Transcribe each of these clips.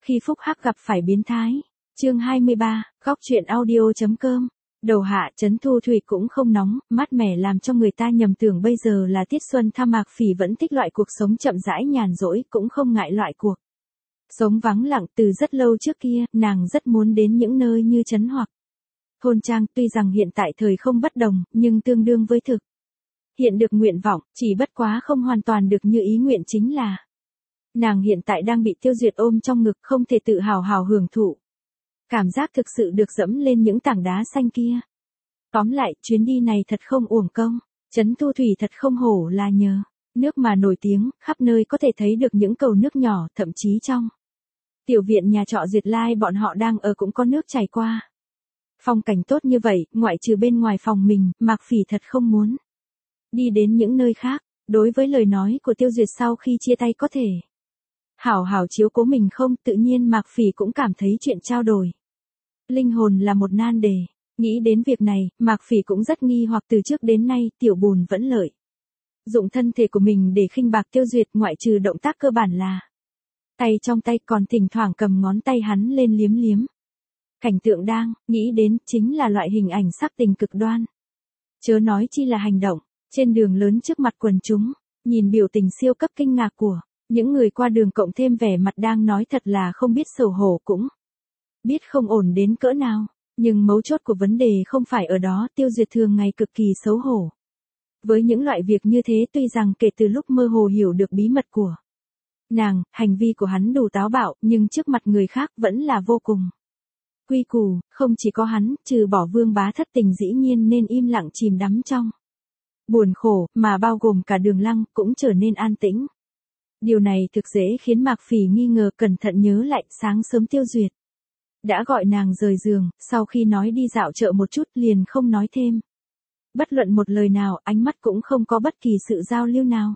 Khi Phúc Hắc gặp phải biến thái. Chương 23, góc truyện audio.com. Đầu hạ trấn Thu Thủy cũng không nóng, mát mẻ làm cho người ta nhầm tưởng bây giờ là tiết xuân tha. Mạc Phỉ vẫn thích loại cuộc sống chậm rãi nhàn rỗi, cũng không ngại loại cuộc sống vắng lặng. Từ rất lâu trước kia, nàng rất muốn đến những nơi như trấn hoặc thôn trang. Tuy rằng hiện tại thời không bất đồng, nhưng tương đương với thực hiện được nguyện vọng, chỉ bất quá không hoàn toàn được như ý nguyện. Chính là nàng hiện tại đang bị Tiêu Duyệt ôm trong ngực, không thể tự hào hào hưởng thụ cảm giác thực sự được dẫm lên những tảng đá xanh kia. Tóm lại, chuyến đi này thật không uổng công. Trấn Thu Thủy thật không hổ là nhờ nước mà nổi tiếng, khắp nơi có thể thấy được những cầu nước nhỏ, thậm chí trong tiểu viện nhà trọ Duyệt Lai bọn họ đang ở cũng có nước chảy qua. Phong cảnh tốt như vậy, ngoại trừ bên ngoài phòng mình, Mạc Phỉ thật không muốn đi đến những nơi khác. Đối với lời nói của Tiêu Duyệt sau khi chia tay có thể hảo hảo chiếu cố mình không, tự nhiên Mạc Phỉ cũng cảm thấy chuyện trao đổi linh hồn là một nan đề. Nghĩ đến việc này, Mạc Phỉ cũng rất nghi hoặc. Từ trước đến nay, Tiểu Bùn vẫn lợi dụng thân thể của mình để khinh bạc Tiêu Duyệt, ngoại trừ động tác cơ bản là tay trong tay, còn thỉnh thoảng cầm ngón tay hắn lên liếm liếm. Cảnh tượng đang nghĩ đến chính là loại hình ảnh sắc tình cực đoan. Chớ nói chi là hành động trên đường lớn trước mặt quần chúng, nhìn biểu tình siêu cấp kinh ngạc của những người qua đường, cộng thêm vẻ mặt đang nói thật là không biết xấu hổ, cũng biết không ổn đến cỡ nào. Nhưng mấu chốt của vấn đề không phải ở đó. Tiêu Duyệt thường ngày cực kỳ xấu hổ với những loại việc như thế. Tuy rằng kể từ lúc mơ hồ hiểu được bí mật của nàng, hành vi của hắn đủ táo bạo, nhưng trước mặt người khác vẫn là vô cùng quy củ. Không chỉ có hắn, trừ bỏ Vương Bá thất tình dĩ nhiên nên im lặng chìm đắm trong buồn khổ, mà bao gồm cả Đường Lăng cũng trở nên an tĩnh. Điều này thực dễ khiến Mạc Phỉ nghi ngờ. Cẩn thận nhớ lại, sáng sớm Tiêu Duyệt đã gọi nàng rời giường, sau khi nói đi dạo chợ một chút liền không nói thêm bất luận một lời nào, ánh mắt cũng không có bất kỳ sự giao lưu nào.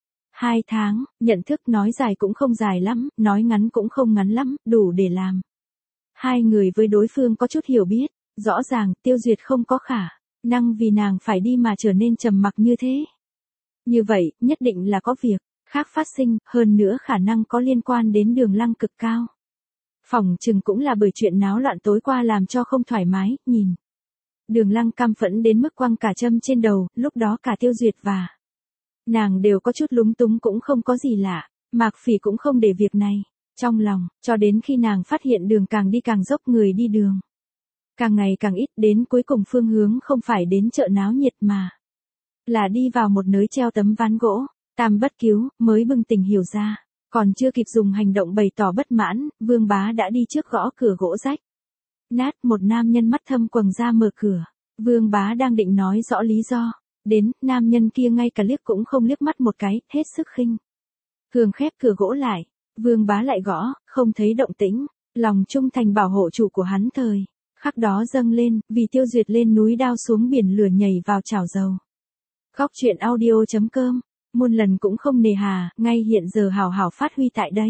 2 tháng, nhận thức nói dài cũng không dài lắm, nói ngắn cũng không ngắn lắm, đủ để làm hai người với đối phương có chút hiểu biết. Rõ ràng, Tiêu Duyệt không có khả năng vì nàng phải đi mà trở nên trầm mặc như thế. Như vậy, nhất định là có việc khác phát sinh, hơn nữa khả năng có liên quan đến Đường Lăng cực cao. Phỏng chừng cũng là bởi chuyện náo loạn tối qua làm cho không thoải mái. Nhìn Đường Lăng căm phẫn đến mức quăng cả châm trên đầu, lúc đó cả Tiêu Duyệt và nàng đều có chút lúng túng, cũng không có gì lạ. Mạc Phỉ cũng không để việc này trong lòng, cho đến khi nàng phát hiện đường càng đi càng dốc, người đi đường càng ngày càng ít, đến cuối cùng phương hướng không phải đến chợ náo nhiệt mà là đi vào một nơi treo tấm ván gỗ. Tam Bất Cứu mới bừng tỉnh hiểu ra, còn chưa kịp dùng hành động bày tỏ bất mãn, Vương Bá đã đi trước gõ cửa gỗ rách nát. Một nam nhân mắt thâm quầng ra mở cửa. Vương Bá đang định nói rõ lý do đến, nam nhân kia ngay cả liếc cũng không liếc mắt một cái, hết sức khinh thường khép cửa gỗ lại. Vương Bá lại gõ, không thấy động tĩnh. Lòng trung thành bảo hộ chủ của hắn thời khắc đó dâng lên, vì Tiêu Duyệt lên núi đao xuống biển lửa, nhảy vào chảo dầu. Góc truyện audio.com. Muôn lần cũng không nề hà, ngay hiện giờ hào hào phát huy tại đây.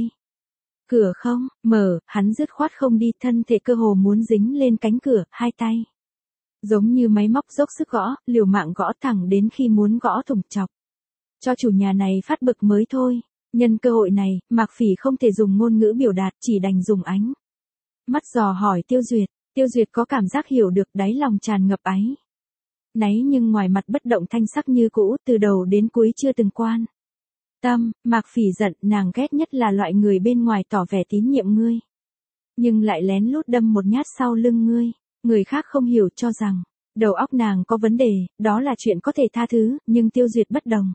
Cửa không mở, hắn dứt khoát không đi, thân thể cơ hồ muốn dính lên cánh cửa, hai tay giống như máy móc dốc sức gõ, liều mạng gõ thẳng đến khi muốn gõ thủng chọc cho chủ nhà này phát bực mới thôi. Nhân cơ hội này, Mạc Phỉ không thể dùng ngôn ngữ biểu đạt, chỉ đành dùng ánh mắt dò hỏi Tiêu Duyệt. Tiêu Duyệt có cảm giác hiểu được, đáy lòng tràn ngập áy náy, nhưng ngoài mặt bất động thanh sắc như cũ, từ đầu đến cuối chưa từng quan tâm. Mạc Phỉ giận, nàng ghét nhất là loại người bên ngoài tỏ vẻ tín nhiệm ngươi, nhưng lại lén lút đâm một nhát sau lưng ngươi. Người khác không hiểu, cho rằng đầu óc nàng có vấn đề, đó là chuyện có thể tha thứ, nhưng Tiêu Duyệt bất đồng.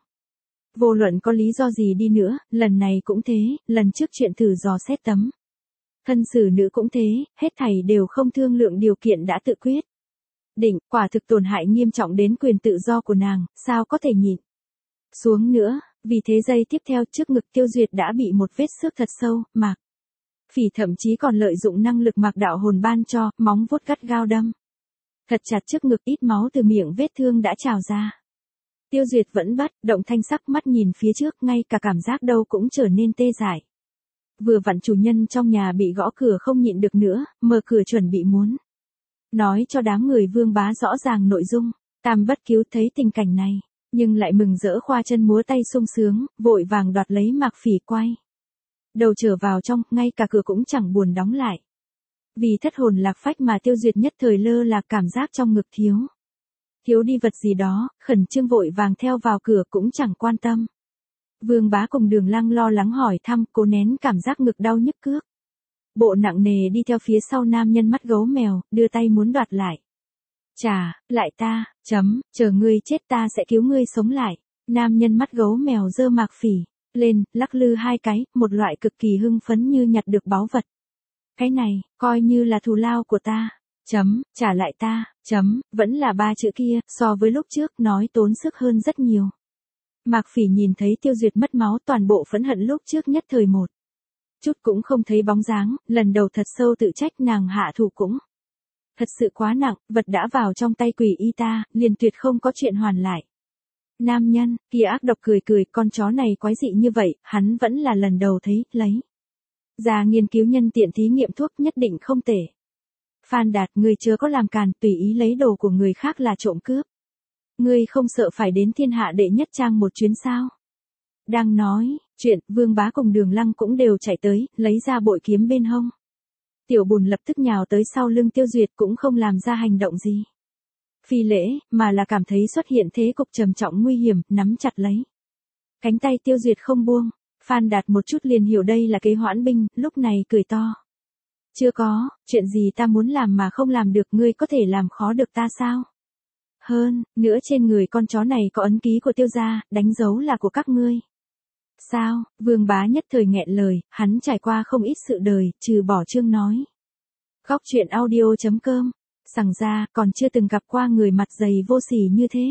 Vô luận có lý do gì đi nữa, lần này cũng thế, lần trước chuyện thử dò xét tấm thân xử nữ cũng thế, hết thảy đều không thương lượng điều kiện đã tự quyết định, quả thực tổn hại nghiêm trọng đến quyền tự do của nàng, sao có thể nhịn xuống nữa. Vì thế giây tiếp theo, trước ngực Tiêu Duyệt đã bị một vết xước thật sâu. Mạc Phỉ thậm chí còn lợi dụng năng lực Mạc đạo hồn ban cho, móng vuốt gắt gao đâm thật chặt trước ngực, ít máu từ miệng vết thương đã trào ra. Tiêu Duyệt vẫn bất động thanh sắc, mắt nhìn phía trước, ngay cả cảm giác đâu cũng trở nên tê dại. Vừa vặn chủ nhân trong nhà bị gõ cửa không nhịn được nữa, mở cửa chuẩn bị muốn nói cho đám người Vương Bá rõ ràng nội dung. Tam Bất Cứu thấy tình cảnh này, nhưng lại mừng rỡ khoa chân múa tay sung sướng, vội vàng đoạt lấy Mạc Phỉ quay Đầu trở vào trong, ngay cả cửa cũng chẳng buồn đóng lại. Vì thất hồn lạc phách mà Tiêu Duyệt nhất thời lơ là cảm giác trong ngực thiếu. Thiếu đi vật gì đó, khẩn trương vội vàng theo vào cửa cũng chẳng quan tâm. Vương Bá cùng Đường Lăng lo lắng hỏi thăm, cố nén cảm giác ngực đau nhức cước. Bộ nặng nề đi theo phía sau nam nhân mắt gấu mèo, đưa tay muốn đoạt lại. Chà, lại ta, chờ ngươi chết ta sẽ cứu ngươi sống lại. Nam nhân mắt gấu mèo giơ mạc phỉ lên, lắc lư hai cái, một loại cực kỳ hưng phấn như nhặt được báu vật. Cái này, coi như là thù lao của ta. Trả lại ta. Vẫn là ba chữ kia, so với lúc trước nói tốn sức hơn rất nhiều. Mạc phỉ nhìn thấy Tiêu Duyệt mất máu, toàn bộ phẫn hận lúc trước nhất thời một chút cũng không thấy bóng dáng, lần đầu thật sâu tự trách nàng hạ thủ cũng thật sự quá nặng, vật đã vào trong tay quỷ y ta, liền tuyệt không có chuyện hoàn lại. Nam nhân kia ác độc cười cười, con chó này quái dị như vậy, hắn vẫn là lần đầu thấy, lấy ra nghiên cứu nhân tiện thí nghiệm thuốc nhất định không tệ. Phan Đạt, ngươi chưa có làm càn, tùy ý lấy đồ của người khác là trộm cướp. Ngươi không sợ phải đến thiên hạ đệ nhất trang một chuyến sao? Đang nói chuyện, Vương Bá cùng Đường Lăng cũng đều chạy tới, lấy ra bội kiếm bên hông. Tiểu Bùn lập tức nhào tới sau lưng Tiêu Duyệt, cũng không làm ra hành động gì phi lễ, mà là cảm thấy xuất hiện thế cục trầm trọng nguy hiểm, nắm chặt lấy cánh tay Tiêu Duyệt không buông. Phan Đạt một chút liền hiểu đây là kế hoãn binh, lúc này cười to. Chưa có, chuyện gì ta muốn làm mà không làm được, ngươi có thể làm khó được ta sao? Hơn nữa trên người con chó này có ấn ký của Tiêu gia, đánh dấu là của các ngươi. Sao? Vương Bá nhất thời nghẹn lời, hắn trải qua không ít sự đời, trừ bỏ chương nói. Góc truyện audio.com, sằng ra, còn chưa từng gặp qua người mặt dày vô sỉ như thế.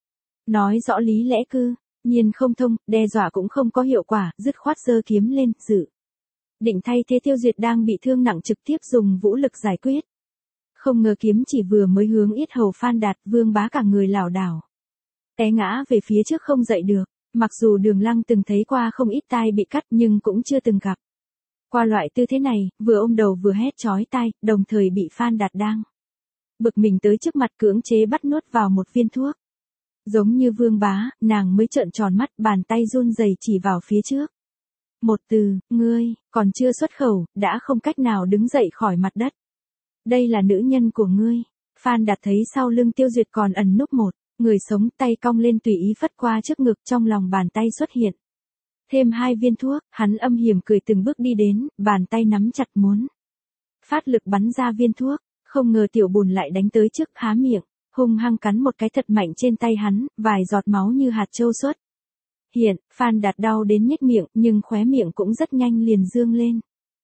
Nói rõ lý lẽ cư nhiên không thông, đe dọa cũng không có hiệu quả, dứt khoát giơ kiếm lên, dự định thay thế Tiêu Duyệt đang bị thương nặng trực tiếp dùng vũ lực giải quyết. Không ngờ kiếm chỉ vừa mới hướng yết hầu Phan Đạt, Vương Bá cả người lảo đảo té ngã về phía trước không dậy được. Mặc dù Đường Lăng từng thấy qua không ít tai bị cắt nhưng cũng chưa từng gặp qua loại tư thế này, vừa ôm đầu vừa hét chói tai, đồng thời bị Phan Đạt đang bực mình tới trước mặt cưỡng chế bắt nuốt vào một viên thuốc. Giống như Vương Bá, nàng mới trợn tròn mắt, bàn tay run rẩy chỉ vào phía trước. Một từ, ngươi, còn chưa xuất khẩu, đã không cách nào đứng dậy khỏi mặt đất. Đây là nữ nhân của ngươi. Phan Đạt thấy sau lưng Tiêu Duyệt còn ẩn núp một người sống, tay cong lên tùy ý phất qua trước ngực, trong lòng bàn tay xuất hiện thêm 2 viên thuốc, hắn âm hiểm cười từng bước đi đến, bàn tay nắm chặt muốn phát lực bắn ra viên thuốc, không ngờ Tiểu Bùn lại đánh tới trước, há miệng, hung hăng cắn một cái thật mạnh trên tay hắn, vài giọt máu như hạt châu xuất hiện. Phan Đạt đau đến nhếch miệng, nhưng khóe miệng cũng rất nhanh liền dương lên.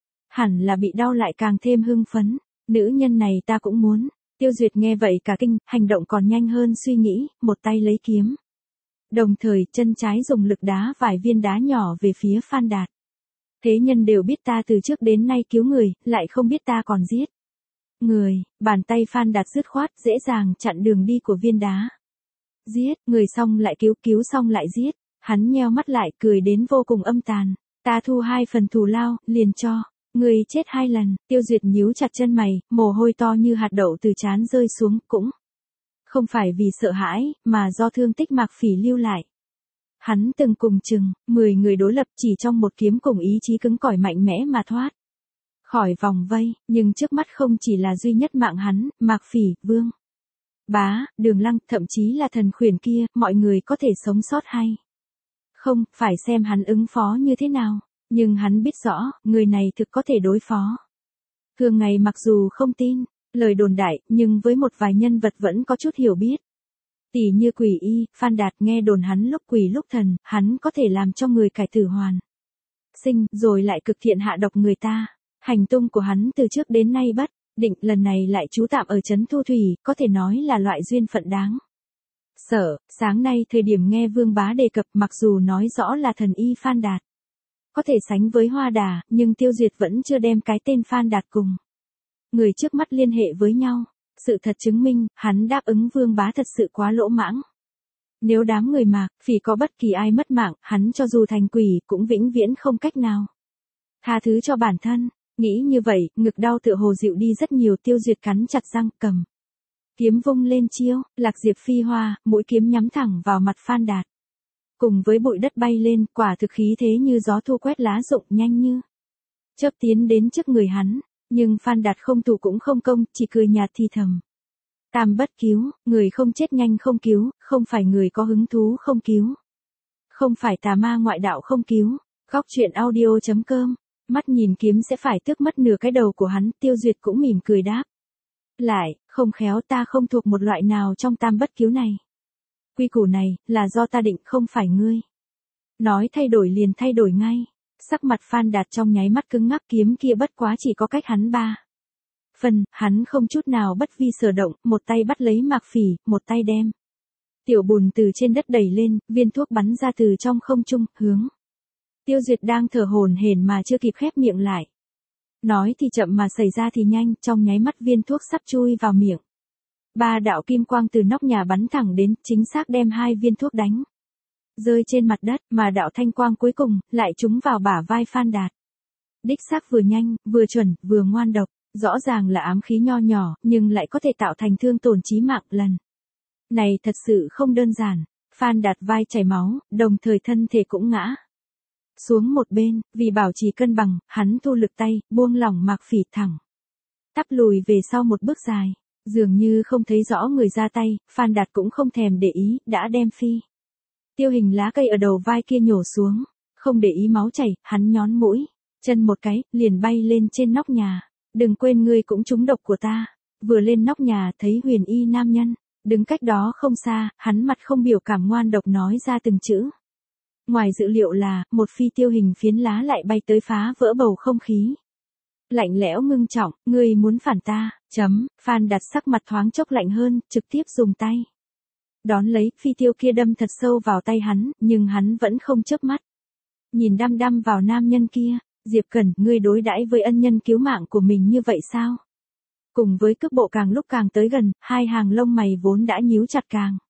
Hẳn là bị đau lại càng thêm hưng phấn, nữ nhân này ta cũng muốn. Tiêu Duyệt nghe vậy cả kinh, hành động còn nhanh hơn suy nghĩ, một tay lấy kiếm. Đồng thời, chân trái dùng lực đá vài viên đá nhỏ về phía Phan Đạt. Thế nhân đều biết ta từ trước đến nay cứu người, lại không biết ta còn giết người. Bàn tay Phan Đạt dứt khoát, dễ dàng chặn đường đi của viên đá. Giết, người xong lại cứu, cứu xong lại giết. Hắn nheo mắt lại, cười đến vô cùng âm tàn. Ta thu 2 phần thù lao, liền cho ngươi chết 2 lần. Tiêu Duyệt nhíu chặt chân mày, mồ hôi to như hạt đậu từ trán rơi xuống, cũng không phải vì sợ hãi, mà do thương tích Mạc Phỉ lưu lại. Hắn từng cùng chừng 10 người đối lập, chỉ trong một kiếm cùng ý chí cứng cỏi mạnh mẽ mà thoát khỏi vòng vây, nhưng trước mắt không chỉ là duy nhất mạng hắn, Mạc Phỉ, Vương Bá, Đường Lăng, thậm chí là thần khuyển kia, mọi người có thể sống sót hay không, phải xem hắn ứng phó như thế nào. Nhưng hắn biết rõ, người này thực có thể đối phó. Thường ngày mặc dù không tin lời đồn đại, nhưng với một vài nhân vật vẫn có chút hiểu biết. Tỷ như Quỷ Y, Phan Đạt, nghe đồn hắn lúc quỷ lúc thần, hắn có thể làm cho người cải tử hoàn sinh, rồi lại cực thiện hạ độc người ta. Hành tung của hắn từ trước đến nay bất định, lần này lại trú tạm ở trấn Thu Thủy, có thể nói là loại duyên phận đáng sợ. Sáng nay thời điểm nghe Vương Bá đề cập, mặc dù nói rõ là thần y Phan Đạt có thể sánh với Hoa Đà, nhưng Tiêu Duyệt vẫn chưa đem cái tên Phan Đạt cùng người trước mắt liên hệ với nhau. Sự thật chứng minh, hắn đáp ứng Vương Bá thật sự quá lỗ mãng. Nếu đám người Mạc Phỉ có bất kỳ ai mất mạng, hắn cho dù thành quỷ, cũng vĩnh viễn không cách nào tha thứ cho bản thân. Nghĩ như vậy, ngực đau tựa hồ dịu đi rất nhiều. Tiêu Duyệt cắn chặt răng, cầm kiếm vung lên chiêu, Lạc Diệp phi hoa, mũi kiếm nhắm thẳng vào mặt Phan Đạt. cùng với bụi đất bay lên, quả thực khí thế như gió thu quét lá rụng nhanh như chớp tiến đến trước người hắn, nhưng Phan Đạt không thủ cũng không công, chỉ cười nhạt thì thầm. Tam bất cứu, người không chết nhanh không cứu, không phải người có hứng thú không cứu. Không phải tà ma ngoại đạo không cứu. Góc truyện audio.com. Mắt nhìn kiếm sẽ phải tước mất nửa cái đầu của hắn, Tiêu Duyệt cũng mỉm cười đáp. Lại, không khéo ta không thuộc một loại nào trong tam bất cứu này. Quy củ này, là do ta định không phải ngươi. Nói thay đổi liền thay đổi ngay. Sắc mặt Phan Đạt trong nháy mắt cứng ngắc, kiếm kia bất quá chỉ có cách hắn 3 phần, hắn không chút nào bất vi sở động, một tay bắt lấy Mạc Phỉ, một tay đem tiểu bùn từ trên đất đẩy lên, viên thuốc bắn ra từ trong không trung, hướng Tiêu Duyệt đang thở hổn hển mà chưa kịp khép miệng lại. Nói thì chậm mà xảy ra thì nhanh, trong nháy mắt viên thuốc sắp chui vào miệng. 3 đạo kim quang từ nóc nhà bắn thẳng đến, chính xác đem 2 viên thuốc đánh rơi trên mặt đất, mà đạo thanh quang cuối cùng lại trúng vào bả vai Phan Đạt. Đích xác vừa nhanh, vừa chuẩn, vừa ngoan độc, rõ ràng là ám khí nho nhỏ, nhưng lại có thể tạo thành thương tổn chí mạng. Lần này thật sự không đơn giản. Phan Đạt vai chảy máu, đồng thời thân thể cũng ngã xuống một bên, vì bảo trì cân bằng, hắn thu lực tay, buông lỏng Mạc Phỉ, thẳng tắp lùi về sau một bước dài. Dường như không thấy rõ người ra tay, Phan Đạt cũng không thèm để ý, đã đem phi tiêu hình lá cây ở đầu vai kia nhổ xuống. Không để ý máu chảy, hắn nhón mũi chân một cái, liền bay lên trên nóc nhà. Đừng quên ngươi cũng trúng độc của ta. Vừa lên nóc nhà thấy huyền y nam nhân đứng cách đó không xa, hắn mặt không biểu cảm ngoan độc nói ra từng chữ. Ngoài dự liệu là, một phi tiêu hình phiến lá lại bay tới phá vỡ bầu không khí. Lạnh lẽo ngưng trọng, ngươi muốn phản ta, Phan Đạt sắc mặt thoáng chốc lạnh hơn, trực tiếp dùng tay đón lấy, phi tiêu kia đâm thật sâu vào tay hắn, nhưng hắn vẫn không chớp mắt. Nhìn đăm đăm vào nam nhân kia, Diệp Cẩn, ngươi đối đãi với ân nhân cứu mạng của mình như vậy sao? Cùng với cước bộ càng lúc càng tới gần, 2 hàng lông mày vốn đã nhíu chặt càng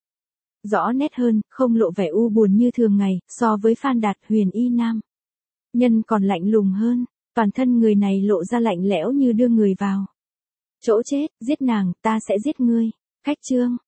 rõ nét hơn, không lộ vẻ u buồn như thường ngày, so với Phan Đạt, huyền y nam nhân còn lạnh lùng hơn, toàn thân người này lộ ra lạnh lẽo như đưa người vào chỗ chết. Giết nàng, ta sẽ giết ngươi. Khách chương.